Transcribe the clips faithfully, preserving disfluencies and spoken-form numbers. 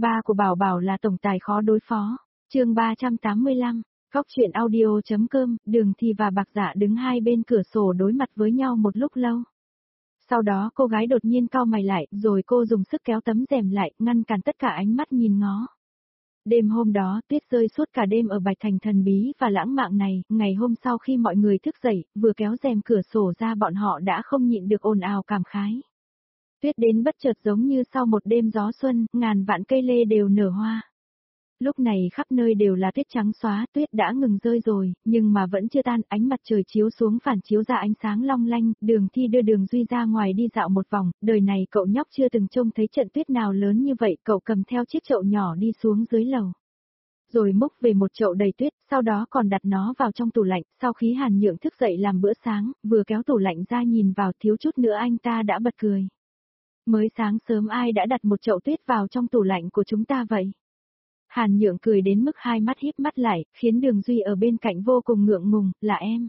Ba của Bảo Bảo là tổng tài khó đối phó. Chương ba trăm tám mươi lăm, Góc truyện audio.com, Đường Thi và Bạc Dạ đứng hai bên cửa sổ đối mặt với nhau một lúc lâu. Sau đó cô gái đột nhiên cau mày lại, rồi cô dùng sức kéo tấm rèm lại, ngăn cản tất cả ánh mắt nhìn ngó. Đêm hôm đó, tuyết rơi suốt cả đêm ở Bạch Thành thần bí và lãng mạn này, ngày hôm sau khi mọi người thức dậy, vừa kéo rèm cửa sổ ra bọn họ đã không nhịn được ồn ào cảm khái. Tuyết đến bất chợt giống như sau một đêm gió xuân, ngàn vạn cây lê đều nở hoa. Lúc này khắp nơi đều là tuyết trắng xóa, tuyết đã ngừng rơi rồi, nhưng mà vẫn chưa tan, ánh mặt trời chiếu xuống phản chiếu ra ánh sáng long lanh, Đường Thi đưa Đường Duy ra ngoài đi dạo một vòng, đời này cậu nhóc chưa từng trông thấy trận tuyết nào lớn như vậy, cậu cầm theo chiếc chậu nhỏ đi xuống dưới lầu. Rồi múc về một chậu đầy tuyết, sau đó còn đặt nó vào trong tủ lạnh, sau khi Hàn Nhượng thức dậy làm bữa sáng, vừa kéo tủ lạnh ra nhìn vào thiếu chút nữa anh ta đã bật cười. Mới sáng sớm ai đã đặt một chậu tuyết vào trong tủ lạnh của chúng ta vậy? Hàn Nhượng cười đến mức hai mắt híp mắt lại, khiến Đường Duy ở bên cạnh vô cùng ngượng ngùng, là em.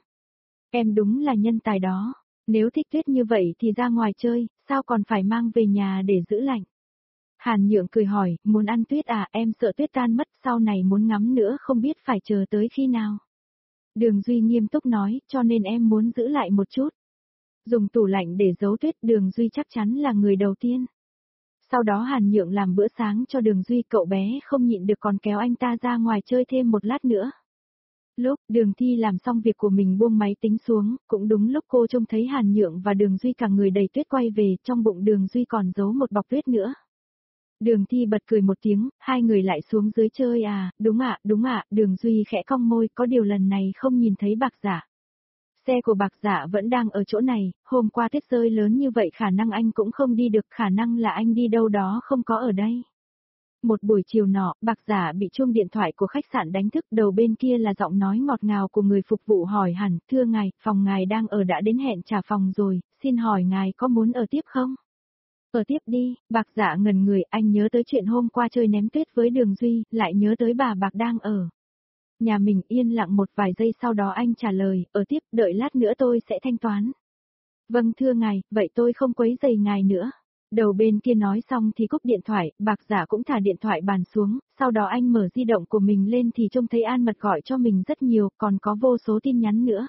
Em đúng là nhân tài đó, nếu thích tuyết như vậy thì ra ngoài chơi, sao còn phải mang về nhà để giữ lạnh? Hàn Nhượng cười hỏi, muốn ăn tuyết à, em sợ tuyết tan mất, sau này muốn ngắm nữa không biết phải chờ tới khi nào. Đường Duy nghiêm túc nói, cho nên em muốn giữ lại một chút. Dùng tủ lạnh để giấu tuyết, Đường Duy chắc chắn là người đầu tiên. Sau đó Hàn Nhượng làm bữa sáng cho Đường Duy, cậu bé không nhịn được còn kéo anh ta ra ngoài chơi thêm một lát nữa. Lúc Đường Thi làm xong việc của mình buông máy tính xuống, cũng đúng lúc cô trông thấy Hàn Nhượng và Đường Duy cả người đầy tuyết quay về, trong bụng Đường Duy còn giấu một bọc tuyết nữa. Đường Thi bật cười một tiếng, hai người lại xuống dưới chơi à, đúng ạ, đúng ạ, Đường Duy khẽ cong môi, có điều lần này không nhìn thấy Bạc Dạ. Xe của Bạc Dạ vẫn đang ở chỗ này, hôm qua tuyết rơi lớn như vậy khả năng anh cũng không đi được, khả năng là anh đi đâu đó không có ở đây. Một buổi chiều nọ, Bạc Dạ bị chuông điện thoại của khách sạn đánh thức, đầu bên kia là giọng nói ngọt ngào của người phục vụ hỏi hẳn, thưa ngài, phòng ngài đang ở đã đến hẹn trả phòng rồi, xin hỏi ngài có muốn ở tiếp không? Ở tiếp đi, Bạc Dạ ngẩn người, anh nhớ tới chuyện hôm qua chơi ném tuyết với Đường Duy, lại nhớ tới bà Bạc đang ở nhà mình, yên lặng một vài giây sau đó anh trả lời, ở tiếp, đợi lát nữa tôi sẽ thanh toán. Vâng thưa ngài, vậy tôi không quấy rầy ngài nữa. Đầu bên kia nói xong thì cúp điện thoại, Bạc Dạ cũng thả điện thoại bàn xuống, sau đó anh mở di động của mình lên thì trông thấy An Mật gọi cho mình rất nhiều, còn có vô số tin nhắn nữa.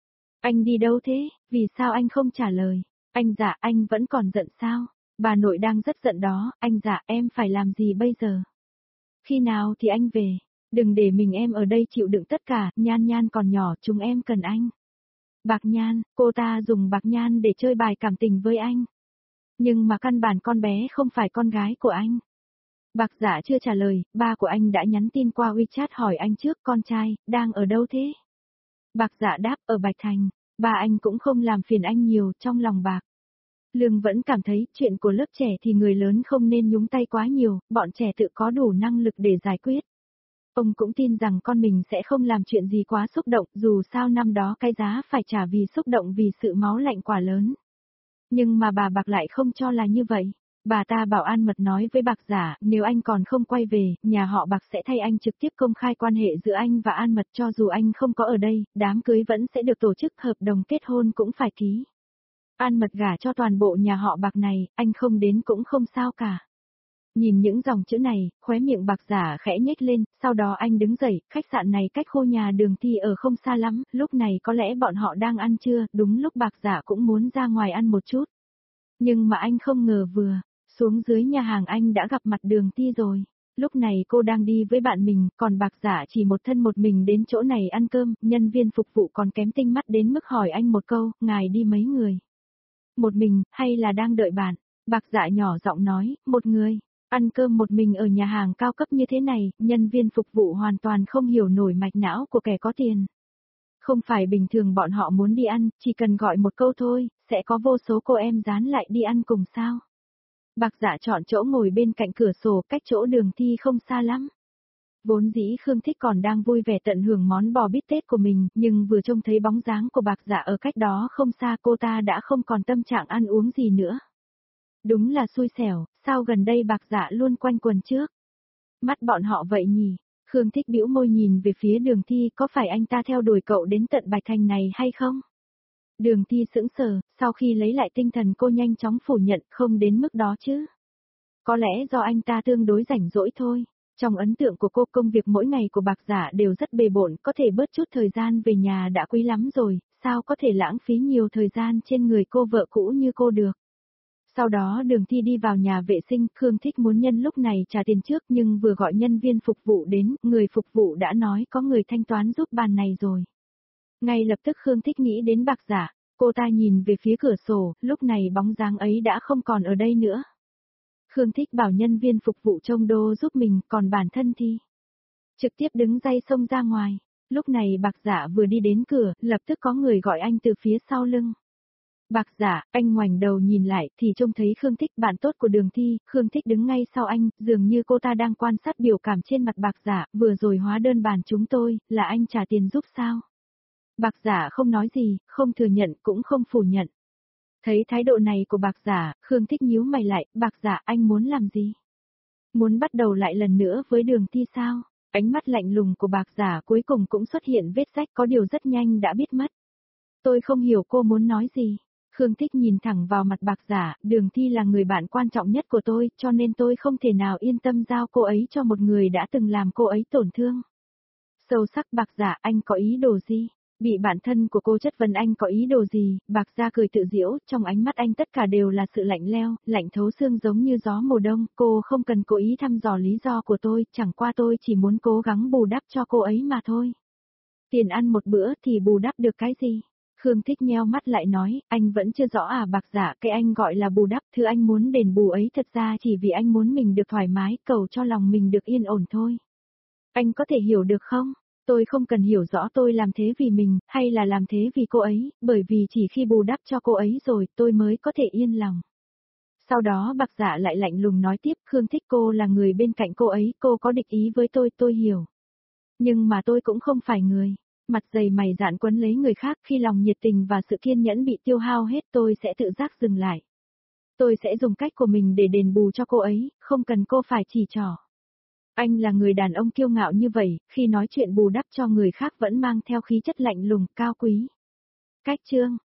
Anh đi đâu thế, vì sao anh không trả lời? Anh Dạ, anh vẫn còn giận sao? Bà nội đang rất giận đó, anh Dạ, em phải làm gì bây giờ? Khi nào thì anh về? Đừng để mình em ở đây chịu đựng tất cả, Nhan Nhan còn nhỏ, chúng em cần anh. Bạc Nhan, cô ta dùng Bạc Nhan để chơi bài cảm tình với anh. Nhưng mà căn bản con bé không phải con gái của anh. Bạc Dạ chưa trả lời, ba của anh đã nhắn tin qua WeChat hỏi anh trước, con trai, đang ở đâu thế? Bạc Dạ đáp, ở Bạch Thành, ba anh cũng không làm phiền anh nhiều, trong lòng Bạc Lương vẫn cảm thấy, chuyện của lớp trẻ thì người lớn không nên nhúng tay quá nhiều, bọn trẻ tự có đủ năng lực để giải quyết. Ông cũng tin rằng con mình sẽ không làm chuyện gì quá xúc động, dù sao năm đó cái giá phải trả vì xúc động vì sự máu lạnh quả lớn. Nhưng mà bà Bạc lại không cho là như vậy. Bà ta bảo An Mật nói với Bạc Dạ, nếu anh còn không quay về, nhà họ Bạc sẽ thay anh trực tiếp công khai quan hệ giữa anh và An Mật, cho dù anh không có ở đây, đám cưới vẫn sẽ được tổ chức, hợp đồng kết hôn cũng phải ký. An Mật gả cho toàn bộ nhà họ Bạc này, anh không đến cũng không sao cả. Nhìn những dòng chữ này, khóe miệng Bạc Dạ khẽ nhếch lên, sau đó anh đứng dậy, khách sạn này cách khu nhà Đường Thi ở không xa lắm, lúc này có lẽ bọn họ đang ăn trưa, đúng lúc Bạc Dạ cũng muốn ra ngoài ăn một chút. Nhưng mà anh không ngờ vừa xuống dưới nhà hàng anh đã gặp mặt Đường Thi rồi. Lúc này cô đang đi với bạn mình, còn Bạc Dạ chỉ một thân một mình đến chỗ này ăn cơm, nhân viên phục vụ còn kém tinh mắt đến mức hỏi anh một câu, ngài đi mấy người? Một mình, hay là đang đợi bạn? Bạc Dạ nhỏ giọng nói, một người. Ăn cơm một mình ở nhà hàng cao cấp như thế này, nhân viên phục vụ hoàn toàn không hiểu nổi mạch não của kẻ có tiền. Không phải bình thường bọn họ muốn đi ăn, chỉ cần gọi một câu thôi, sẽ có vô số cô em dán lại đi ăn cùng sao. Bạc Dạ chọn chỗ ngồi bên cạnh cửa sổ, cách chỗ Đường Thi không xa lắm. Vốn dĩ Khương Thích còn đang vui vẻ tận hưởng món bò bít tết của mình, nhưng vừa trông thấy bóng dáng của Bạc Dạ ở cách đó không xa, cô ta đã không còn tâm trạng ăn uống gì nữa. Đúng là xui xẻo, sao gần đây Bạc Dạ luôn quanh quần trước mắt bọn họ vậy nhỉ? Khương Thích bĩu môi nhìn về phía Đường Thi, có phải anh ta theo đuổi cậu đến tận Bạch Thành này hay không? Đường Thi sững sờ, sau khi lấy lại tinh thần cô nhanh chóng phủ nhận, không đến mức đó chứ. Có lẽ do anh ta tương đối rảnh rỗi thôi. Trong ấn tượng của cô công việc mỗi ngày của bạc giả đều rất bề bộn, có thể bớt chút thời gian về nhà đã quý lắm rồi, sao có thể lãng phí nhiều thời gian trên người cô vợ cũ như cô được. Sau đó Đường Thi đi vào nhà vệ sinh, Khương Thích muốn nhân lúc này trả tiền trước nhưng vừa gọi nhân viên phục vụ đến, người phục vụ đã nói có người thanh toán giúp bàn này rồi. Ngay lập tức Khương Thích nghĩ đến bạc giả, cô ta nhìn về phía cửa sổ, lúc này bóng dáng ấy đã không còn ở đây nữa. Khương Thích bảo nhân viên phục vụ trông đô giúp mình, còn bản thân thì trực tiếp đứng dây xông ra ngoài. Lúc này bạc giả vừa đi đến cửa, lập tức có người gọi anh từ phía sau lưng. Bạc giả, anh ngoảnh đầu nhìn lại thì trông thấy Khương Thích, bạn tốt của Đường Thi. Khương Thích đứng ngay sau anh, dường như cô ta đang quan sát biểu cảm trên mặt bạc giả, vừa rồi hóa đơn bàn chúng tôi, là anh trả tiền giúp sao? Bạc giả không nói gì, không thừa nhận cũng không phủ nhận. Thấy thái độ này của bạc giả, Khương Thích nhíu mày lại, bạc giả anh muốn làm gì? Muốn bắt đầu lại lần nữa với Đường Thi sao? Ánh mắt lạnh lùng của bạc giả cuối cùng cũng xuất hiện vết rách, có điều rất nhanh đã biết mất. Tôi không hiểu cô muốn nói gì. Khương Thích nhìn thẳng vào mặt bạc giả, Đường Thi là người bạn quan trọng nhất của tôi, cho nên tôi không thể nào yên tâm giao cô ấy cho một người đã từng làm cô ấy tổn thương. Sâu sắc bạc giả, anh có ý đồ gì? Bị bạn thân của cô chất vấn anh có ý đồ gì, bạc gia cười tự giễu, trong ánh mắt anh tất cả đều là sự lạnh lẽo, lạnh thấu xương giống như gió mùa đông, cô không cần cố ý thăm dò lý do của tôi, chẳng qua tôi chỉ muốn cố gắng bù đắp cho cô ấy mà thôi. Tiền ăn một bữa thì bù đắp được cái gì? Khương Thích nheo mắt lại nói, anh vẫn chưa rõ à bạc giả, cái anh gọi là bù đắp, thứ anh muốn đền bù ấy thật ra chỉ vì anh muốn mình được thoải mái, cầu cho lòng mình được yên ổn thôi. Anh có thể hiểu được không? Tôi không cần hiểu rõ tôi làm thế vì mình, hay là làm thế vì cô ấy, bởi vì chỉ khi bù đắp cho cô ấy rồi, tôi mới có thể yên lòng. Sau đó bạc giả lại lạnh lùng nói tiếp, Khương Thích cô là người bên cạnh cô ấy, cô có địch ý với tôi, tôi hiểu. Nhưng mà tôi cũng không phải người. Mặt dày mày dạn quấn lấy người khác, khi lòng nhiệt tình và sự kiên nhẫn bị tiêu hao hết tôi sẽ tự giác dừng lại. Tôi sẽ dùng cách của mình để đền bù cho cô ấy, không cần cô phải chỉ trỏ. Anh là người đàn ông kiêu ngạo như vậy, khi nói chuyện bù đắp cho người khác vẫn mang theo khí chất lạnh lùng, cao quý. Cách chương